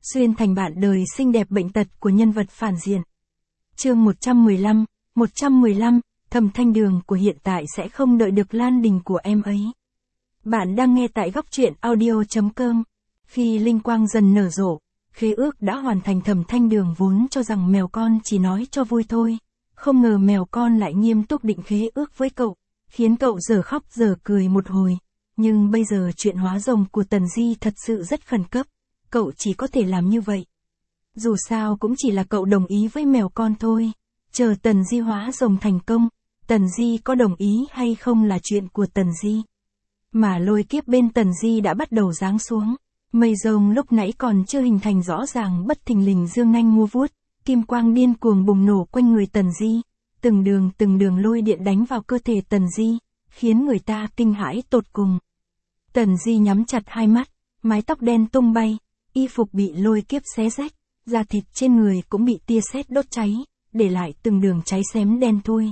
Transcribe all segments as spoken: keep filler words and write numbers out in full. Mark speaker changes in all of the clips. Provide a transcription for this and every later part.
Speaker 1: xuyên thành bạn đời xinh đẹp bệnh tật của nhân vật phản diện. Chương một trăm mười lăm, một trăm mười lăm, Thẩm Thanh Đường của hiện tại sẽ không đợi được Lan Đình của em ấy. Bạn đang nghe tại góc truyện audio chấm com. Khi linh quang dần nở rộ, khế ước đã hoàn thành. Thẩm Thanh Đường vốn cho rằng mèo con chỉ nói cho vui thôi, không ngờ mèo con lại nghiêm túc định khế ước với cậu, khiến cậu giờ khóc giờ cười một hồi. Nhưng bây giờ chuyện hóa rồng của Tần Di thật sự rất khẩn cấp, cậu chỉ có thể làm như vậy. Dù sao cũng chỉ là cậu đồng ý với mèo con thôi, chờ Tần Di hóa rồng thành công, Tần Di có đồng ý hay không là chuyện của Tần Di. Mà lôi kiếp bên Tần Di đã bắt đầu giáng xuống, mây rồng lúc nãy còn chưa hình thành rõ ràng bất thình lình dương nanh mua vuốt, kim quang điên cuồng bùng nổ quanh người Tần Di, từng đường từng đường lôi điện đánh vào cơ thể Tần Di, khiến người ta kinh hãi tột cùng. Tần Di nhắm chặt hai mắt, mái tóc đen tung bay, y phục bị lôi kiếp xé rách, da thịt trên người cũng bị tia sét đốt cháy, để lại từng đường cháy xém đen thui.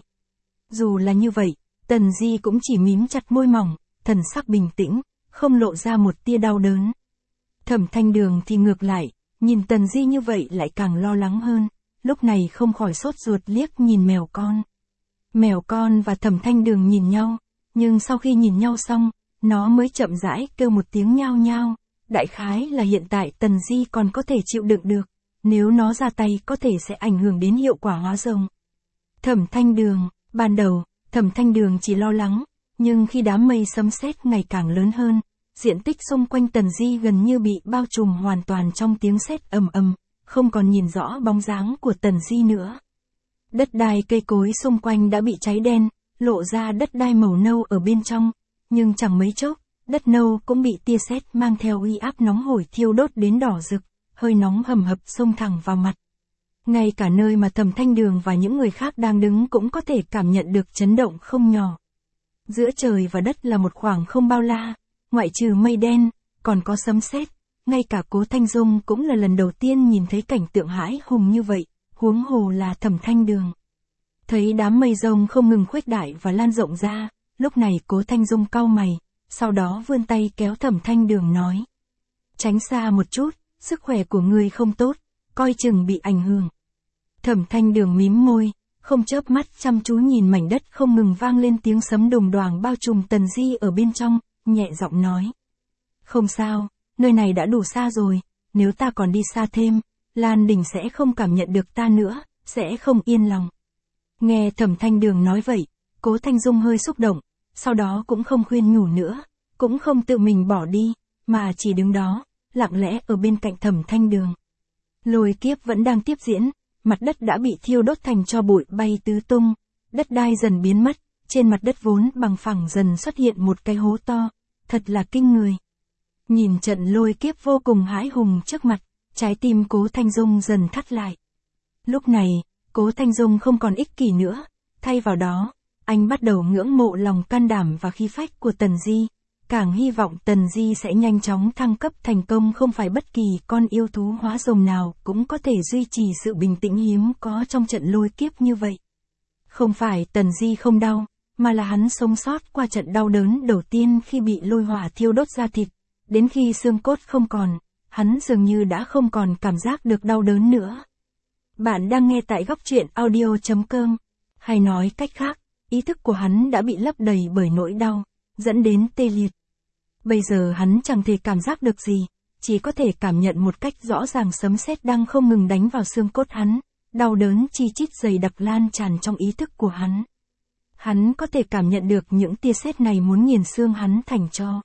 Speaker 1: Dù là như vậy, Tần Di cũng chỉ mím chặt môi mỏng, thần sắc bình tĩnh, không lộ ra một tia đau đớn. Thẩm Thanh Đường thì ngược lại, nhìn Tần Di như vậy lại càng lo lắng hơn, lúc này không khỏi sốt ruột liếc nhìn mèo con. Mèo con và Thẩm Thanh Đường nhìn nhau, nhưng sau khi nhìn nhau xong, nó mới chậm rãi kêu một tiếng nhao nhao, đại khái là hiện tại Tần Di còn có thể chịu đựng được, nếu nó ra tay có thể sẽ ảnh hưởng đến hiệu quả hóa rồng. Thẩm Thanh Đường, ban đầu, Thẩm Thanh Đường chỉ lo lắng, nhưng khi đám mây sấm sét ngày càng lớn hơn, diện tích xung quanh Tần Di gần như bị bao trùm hoàn toàn trong tiếng sét ầm ầm, không còn nhìn rõ bóng dáng của Tần Di nữa. Đất đai cây cối xung quanh đã bị cháy đen, lộ ra đất đai màu nâu ở bên trong, nhưng chẳng mấy chốc, đất nâu cũng bị tia sét mang theo uy áp nóng hổi thiêu đốt đến đỏ rực, hơi nóng hầm hập xông thẳng vào mặt. Ngay cả nơi mà Thẩm Thanh Đường và những người khác đang đứng cũng có thể cảm nhận được chấn động không nhỏ. Giữa trời và đất là một khoảng không bao la, ngoại trừ mây đen, còn có sấm sét, ngay cả Cố Thanh Dung cũng là lần đầu tiên nhìn thấy cảnh tượng hãi hùng như vậy, huống hồ là Thẩm Thanh Đường. Thấy đám mây rông không ngừng khuếch đại và lan rộng ra, lúc này Cố Thanh Dung cau mày, sau đó vươn tay kéo Thẩm Thanh Đường nói: "Tránh xa một chút, sức khỏe của ngươi không tốt, coi chừng bị ảnh hưởng." Thẩm Thanh Đường mím môi, không chớp mắt chăm chú nhìn mảnh đất không ngừng vang lên tiếng sấm đùng đoàng bao trùm Tần Di ở bên trong, nhẹ giọng nói: "Không sao, nơi này đã đủ xa rồi, nếu ta còn đi xa thêm, Lan Đình sẽ không cảm nhận được ta nữa, sẽ không yên lòng." Nghe Thẩm Thanh Đường nói vậy, Cố Thanh Dung hơi xúc động, sau đó cũng không khuyên nhủ nữa, cũng không tự mình bỏ đi, mà chỉ đứng đó, lặng lẽ ở bên cạnh Thẩm Thanh Đường. Lôi kiếp vẫn đang tiếp diễn, mặt đất đã bị thiêu đốt thành tro bụi bay tứ tung, đất đai dần biến mất, trên mặt đất vốn bằng phẳng dần xuất hiện một cái hố to, thật là kinh người. Nhìn trận lôi kiếp vô cùng hãi hùng trước mặt, trái tim Cố Thanh Dung dần thắt lại. Lúc này, Cố Thanh Dung không còn ích kỷ nữa, thay vào đó, anh bắt đầu ngưỡng mộ lòng can đảm và khí phách của Tần Di, càng hy vọng Tần Di sẽ nhanh chóng thăng cấp thành công. Không phải bất kỳ con yêu thú hóa rồng nào cũng có thể duy trì sự bình tĩnh hiếm có trong trận lôi kiếp như vậy. Không phải Tần Di không đau, mà là hắn sống sót qua trận đau đớn đầu tiên khi bị lôi hỏa thiêu đốt da thịt, đến khi xương cốt không còn, hắn dường như đã không còn cảm giác được đau đớn nữa. Bạn đang nghe tại góc truyện audio chấm com, hay nói cách khác, ý thức của hắn đã bị lấp đầy bởi nỗi đau, dẫn đến tê liệt. Bây giờ hắn chẳng thể cảm giác được gì, chỉ có thể cảm nhận một cách rõ ràng sấm sét đang không ngừng đánh vào xương cốt hắn, đau đớn chi chít dày đặc lan tràn trong ý thức của hắn. Hắn có thể cảm nhận được những tia sét này muốn nghiền xương hắn thành tro.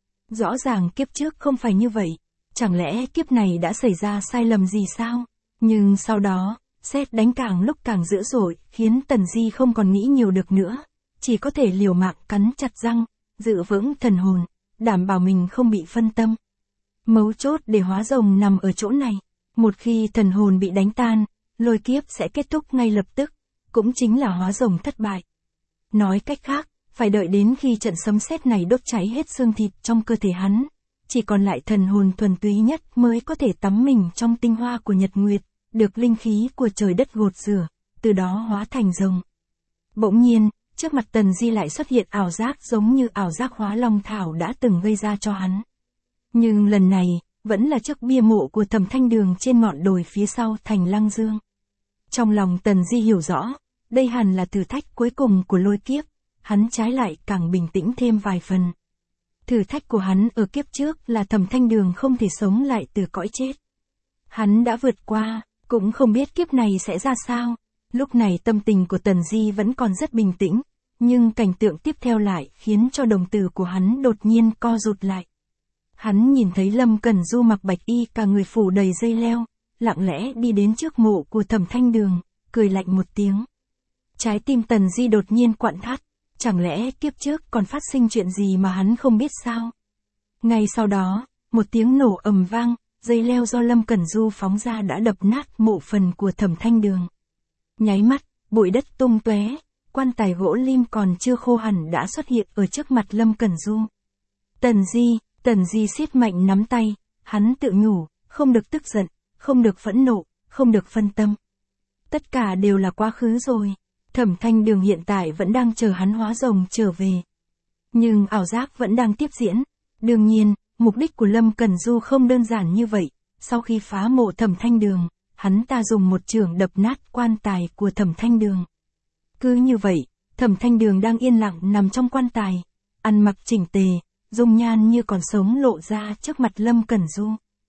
Speaker 1: Rõ ràng kiếp trước không phải như vậy, chẳng lẽ kiếp này đã xảy ra sai lầm gì sao? Nhưng sau đó, sét đánh càng lúc càng dữ dội, khiến Tần Di không còn nghĩ nhiều được nữa, chỉ có thể liều mạng cắn chặt răng, giữ vững thần hồn, đảm bảo mình không bị phân tâm. Mấu chốt để hóa rồng nằm ở chỗ này, một khi thần hồn bị đánh tan, lôi kiếp sẽ kết thúc ngay lập tức, cũng chính là hóa rồng thất bại. Nói cách khác, phải đợi đến khi trận sấm sét này đốt cháy hết xương thịt trong cơ thể hắn, chỉ còn lại thần hồn thuần túy nhất mới có thể tắm mình trong tinh hoa của nhật nguyệt, được linh khí của trời đất gột rửa, từ đó hóa thành rồng. Bỗng nhiên, trước mặt Tần Di lại xuất hiện ảo giác giống như ảo giác hóa long thảo đã từng gây ra cho hắn. Nhưng lần này, vẫn là chiếc bia mộ của Thẩm Thanh Đường trên ngọn đồi phía sau thành Lăng Dương. Trong lòng Tần Di hiểu rõ, đây hẳn là thử thách cuối cùng của lôi kiếp, hắn trái lại càng bình tĩnh thêm vài phần. Thử thách của hắn ở kiếp trước là Thẩm Thanh Đường không thể sống lại từ cõi chết. Hắn đã vượt qua, cũng không biết kiếp này sẽ ra sao. Lúc này tâm tình của Tần Di vẫn còn rất bình tĩnh, nhưng cảnh tượng tiếp theo lại khiến cho đồng tử của hắn đột nhiên co rụt lại. Hắn nhìn thấy Lâm Cẩn Du mặc bạch y cả người phủ đầy dây leo, lặng lẽ đi đến trước mộ của Thẩm Thanh Đường, cười lạnh một tiếng. Trái tim Tần Di đột nhiên quặn thắt, chẳng lẽ kiếp trước còn phát sinh chuyện gì mà hắn không biết sao? Ngay sau đó, một tiếng nổ ầm vang, dây leo do Lâm Cẩn Du phóng ra đã đập nát mộ phần của Thẩm Thanh Đường. Nháy mắt, bụi đất tung tóe, quan tài gỗ lim còn chưa khô hẳn đã xuất hiện ở trước mặt Lâm Cẩn Du. Tần Di, Tần Di siết mạnh nắm tay, hắn tự nhủ, không được tức giận, không được phẫn nộ, không được phân tâm. Tất cả đều là quá khứ rồi. Thẩm Thanh Đường hiện tại vẫn đang chờ hắn hóa rồng trở về. Nhưng ảo giác vẫn đang tiếp diễn. Đương nhiên, mục đích của Lâm Cẩn Du không đơn giản như vậy. Sau khi phá mộ Thẩm Thanh Đường, hắn ta dùng một chưởng đập nát quan tài của Thẩm Thanh Đường. Cứ như vậy, Thẩm Thanh Đường đang yên lặng nằm trong quan tài, ăn mặc chỉnh tề, dung nhan như còn sống lộ ra trước mặt Lâm Cẩn Du.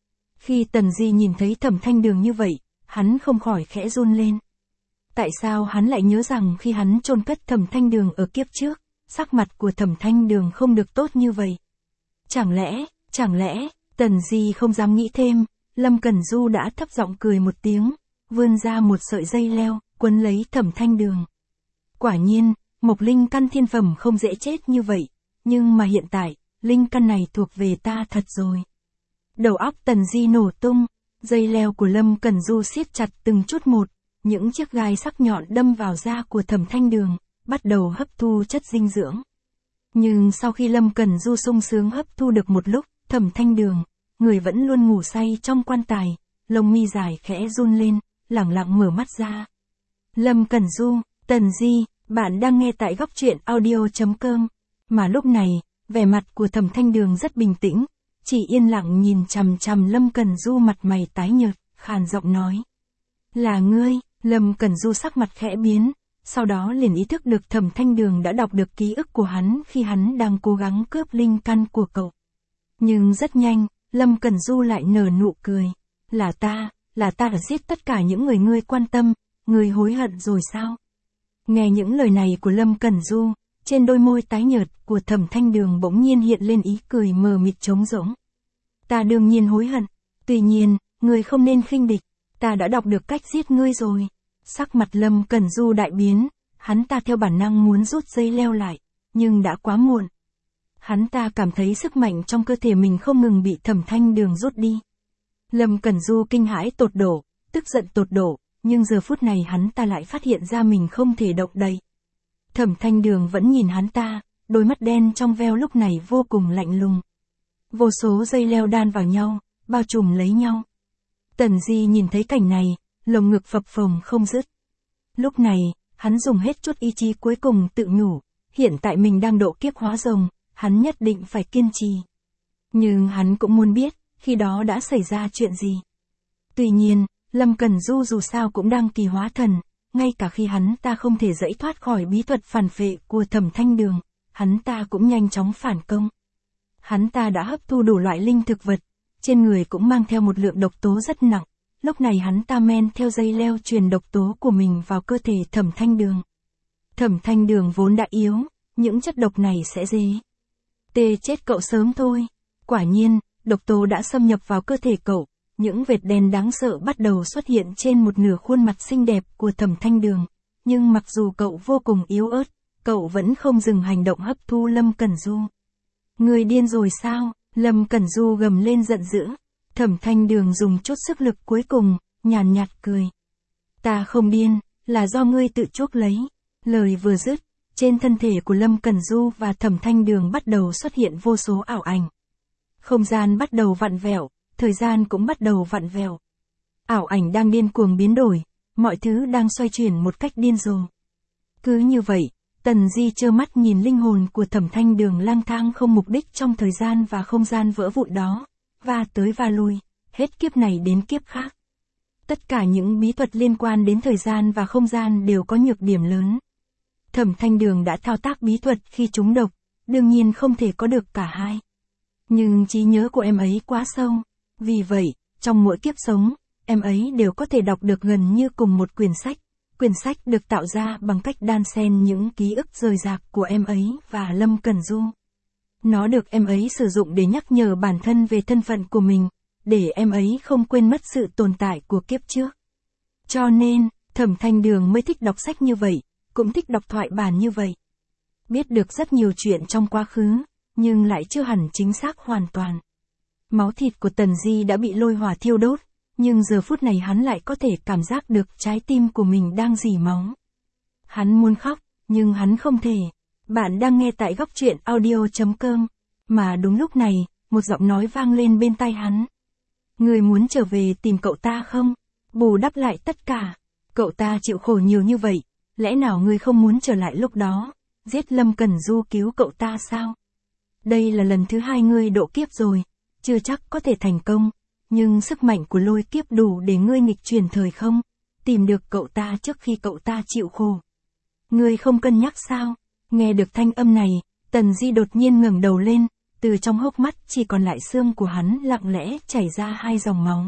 Speaker 1: Khi Tần Di nhìn thấy Thẩm Thanh Đường như vậy, hắn không khỏi khẽ run lên. Tại sao hắn lại nhớ rằng khi hắn chôn cất Thẩm Thanh Đường ở kiếp trước, sắc mặt của Thẩm Thanh Đường không được tốt như vậy? Chẳng lẽ, chẳng lẽ, Tần Di không dám nghĩ thêm, Lâm Cẩn Du đã thấp giọng cười một tiếng, vươn ra một sợi dây leo, quấn lấy Thẩm Thanh Đường. Quả nhiên, mộc linh căn thiên phẩm không dễ chết như vậy, nhưng mà hiện tại, linh căn này thuộc về ta thật rồi. Đầu óc Tần Di nổ tung, dây leo của Lâm Cẩn Du siết chặt từng chút một, những chiếc gai sắc nhọn đâm vào da của Thẩm Thanh Đường, bắt đầu hấp thu chất dinh dưỡng. Nhưng sau khi Lâm Cẩn Du sung sướng hấp thu được một lúc, Thẩm Thanh Đường, người vẫn luôn ngủ say trong quan tài, lông mi dài khẽ run lên, lẳng lặng mở mắt ra. Lâm Cẩn Du, Tần Di, bạn đang nghe tại góc truyện audio chấm com. Mà lúc này, vẻ mặt của Thẩm Thanh Đường rất bình tĩnh, chỉ yên lặng nhìn chằm chằm Lâm Cẩn Du mặt mày tái nhợt, khàn giọng nói. Là ngươi. Lâm Cẩn Du sắc mặt khẽ biến, sau đó liền ý thức được Thẩm Thanh Đường đã đọc được ký ức của hắn khi hắn đang cố gắng cướp linh căn của cậu. Nhưng rất nhanh, Lâm Cẩn Du lại nở nụ cười. Là ta, là ta đã giết tất cả những người ngươi quan tâm, ngươi hối hận rồi sao? Nghe những lời này của Lâm Cẩn Du, trên đôi môi tái nhợt của Thẩm Thanh Đường bỗng nhiên hiện lên ý cười mờ mịt trống rỗng. Ta đương nhiên hối hận, tuy nhiên, ngươi không nên khinh địch, ta đã đọc được cách giết ngươi rồi. Sắc mặt Lâm Cẩn Du đại biến, hắn ta theo bản năng muốn rút dây leo lại, nhưng đã quá muộn. Hắn ta cảm thấy sức mạnh trong cơ thể mình không ngừng bị Thẩm Thanh Đường rút đi. Lâm Cẩn Du kinh hãi tột độ, tức giận tột độ, nhưng giờ phút này hắn ta lại phát hiện ra mình không thể động đậy. Thẩm Thanh Đường vẫn nhìn hắn ta, đôi mắt đen trong veo lúc này vô cùng lạnh lùng. Vô số dây leo đan vào nhau, bao trùm lấy nhau. Tần Di nhìn thấy cảnh này, lồng ngực phập phồng không dứt. Lúc này, hắn dùng hết chút ý chí cuối cùng tự nhủ, hiện tại mình đang độ kiếp hóa rồng, hắn nhất định phải kiên trì. Nhưng hắn cũng muốn biết, khi đó đã xảy ra chuyện gì. Tuy nhiên, Lâm Cẩn Du dù sao cũng đang kỳ hóa thần, ngay cả khi hắn ta không thể dẫy thoát khỏi bí thuật phản phệ của Thẩm Thanh Đường, hắn ta cũng nhanh chóng phản công. Hắn ta đã hấp thu đủ loại linh thực vật, trên người cũng mang theo một lượng độc tố rất nặng. Lúc này hắn ta men theo dây leo truyền độc tố của mình vào cơ thể Thẩm Thanh Đường. Thẩm Thanh Đường vốn đã yếu, những chất độc này sẽ dễ tê chết cậu sớm thôi. Quả nhiên, độc tố đã xâm nhập vào cơ thể cậu, những vệt đen đáng sợ bắt đầu xuất hiện trên một nửa khuôn mặt xinh đẹp của Thẩm Thanh Đường. Nhưng mặc dù cậu vô cùng yếu ớt, cậu vẫn không dừng hành động hấp thu Lâm Cẩn Du. Người điên rồi sao? Lâm Cẩn Du gầm lên giận dữ. Thẩm Thanh Đường dùng chút sức lực cuối cùng, nhàn nhạt cười. Ta không điên, là do ngươi tự chuốc lấy. Lời vừa dứt, trên thân thể của Lâm Cẩn Du và Thẩm Thanh Đường bắt đầu xuất hiện vô số ảo ảnh. Không gian bắt đầu vặn vẹo, thời gian cũng bắt đầu vặn vẹo. Ảo ảnh đang điên cuồng biến đổi, mọi thứ đang xoay chuyển một cách điên rồ. Cứ như vậy, Tần Di trơ mắt nhìn linh hồn của Thẩm Thanh Đường lang thang không mục đích trong thời gian và không gian vỡ vụn đó, va tới va lui, hết kiếp này đến kiếp khác. Tất cả những bí thuật liên quan đến thời gian và không gian đều có nhược điểm lớn. Thẩm Thanh Đường đã thao tác bí thuật khi trúng độc, đương nhiên không thể có được cả hai. Nhưng trí nhớ của em ấy quá sâu, vì vậy, trong mỗi kiếp sống, em ấy đều có thể đọc được gần như cùng một quyển sách. Quyển sách được tạo ra bằng cách đan xen những ký ức rời rạc của em ấy và Lâm Cẩn Du. Nó được em ấy sử dụng để nhắc nhở bản thân về thân phận của mình, để em ấy không quên mất sự tồn tại của kiếp trước. Cho nên, Thẩm Thanh Đường mới thích đọc sách như vậy, cũng thích đọc thoại bản như vậy. Biết được rất nhiều chuyện trong quá khứ, nhưng lại chưa hẳn chính xác hoàn toàn. Máu thịt của Tần Di đã bị lôi hỏa thiêu đốt, nhưng giờ phút này hắn lại có thể cảm giác được trái tim của mình đang rỉ máu. Hắn muốn khóc, nhưng hắn không thể. Bạn đang nghe tại góc truyện audio chấm com, mà đúng lúc này, một giọng nói vang lên bên tai hắn. Người muốn trở về tìm cậu ta không? Bù đắp lại tất cả. Cậu ta chịu khổ nhiều như vậy, lẽ nào ngươi không muốn trở lại lúc đó, giết Lâm Cẩn Du cứu cậu ta sao? Đây là lần thứ hai ngươi độ kiếp rồi, chưa chắc có thể thành công, nhưng sức mạnh của lôi kiếp đủ để ngươi nghịch chuyển thời không, tìm được cậu ta trước khi cậu ta chịu khổ. Ngươi không cân nhắc sao? Nghe được thanh âm này, Tần Di đột nhiên ngẩng đầu lên, từ trong hốc mắt chỉ còn lại xương của hắn lặng lẽ chảy ra hai dòng máu.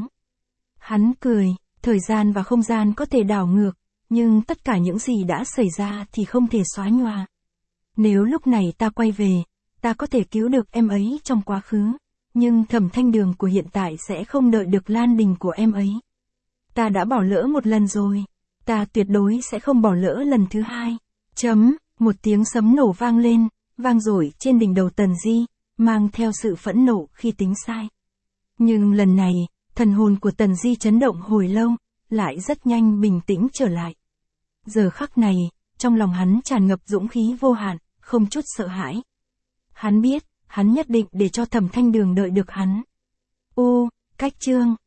Speaker 1: Hắn cười, thời gian và không gian có thể đảo ngược, nhưng tất cả những gì đã xảy ra thì không thể xóa nhòa. Nếu lúc này ta quay về, ta có thể cứu được em ấy trong quá khứ, nhưng Thẩm Thanh Đường của hiện tại sẽ không đợi được Lan Đình của em ấy. Ta đã bỏ lỡ một lần rồi, ta tuyệt đối sẽ không bỏ lỡ lần thứ hai. Chấm, một tiếng sấm nổ vang lên, vang dội trên đỉnh đầu Tần Di, mang theo sự phẫn nộ khi tính sai. Nhưng lần này, thần hồn của Tần Di chấn động hồi lâu, lại rất nhanh bình tĩnh trở lại. Giờ khắc này, trong lòng hắn tràn ngập dũng khí vô hạn, không chút sợ hãi. Hắn biết, hắn nhất định để cho Thẩm Thanh Đường đợi được hắn. U, cách chương.